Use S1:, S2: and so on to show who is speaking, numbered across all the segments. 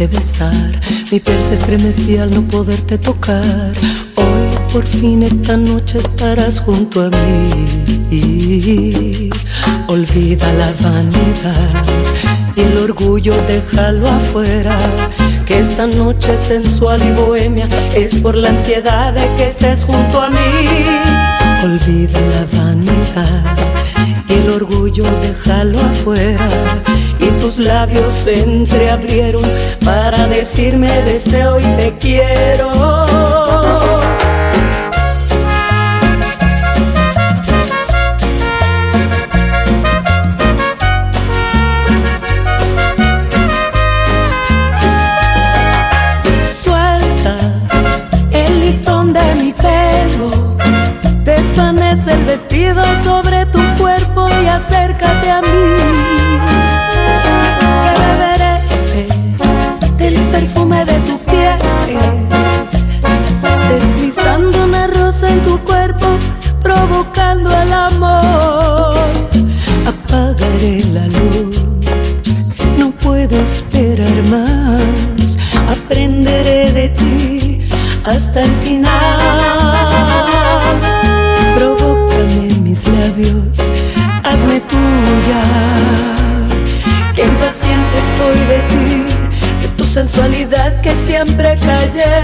S1: poderte besar, mi piel se estremecía al no poderte tocar. Hoy por fin esta noche estarás junto a mí. Olvida la vanidad y el orgullo déjalo afuera, que esta noche sensual y bohemia es por la ansiedad de que estés junto a mí. Olvida la vanidad y el orgullo déjalo afuera, y tus labios se entreabrieron para decirme deseo y te quiero. Desvanece el vestido sobre tu cuerpo y acércate a mí, que beberé del perfume de tu piel, deslizando una rosa en tu cuerpo, provocando el amor. Apagaré la luz, no puedo esperar más, aprenderé de ti hasta el final. Provócame mis labios, hazme tuya, que impaciente estoy de ti, de tu sensualidad que siempre callé.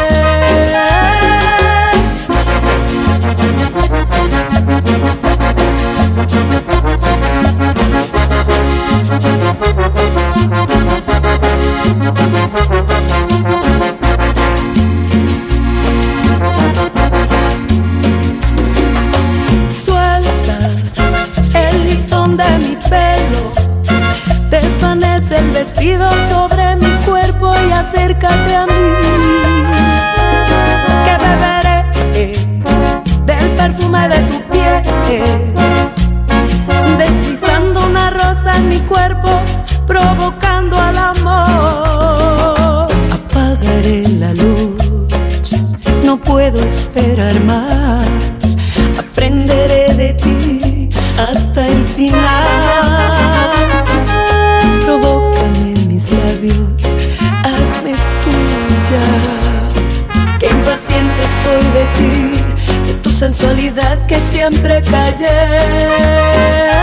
S1: Desvanece el vestido sobre mi cuerpo y acércate a mí, que beberé del perfume de tu piel, deslizando una rosa en mi cuerpo, provocando al amor. Apagaré la luz, no puedo esperar más, aprenderé de ti hasta el final. Provócame mis labios, hazme tuya, que impaciente estoy de ti, de tu sensualidad que siempre callé.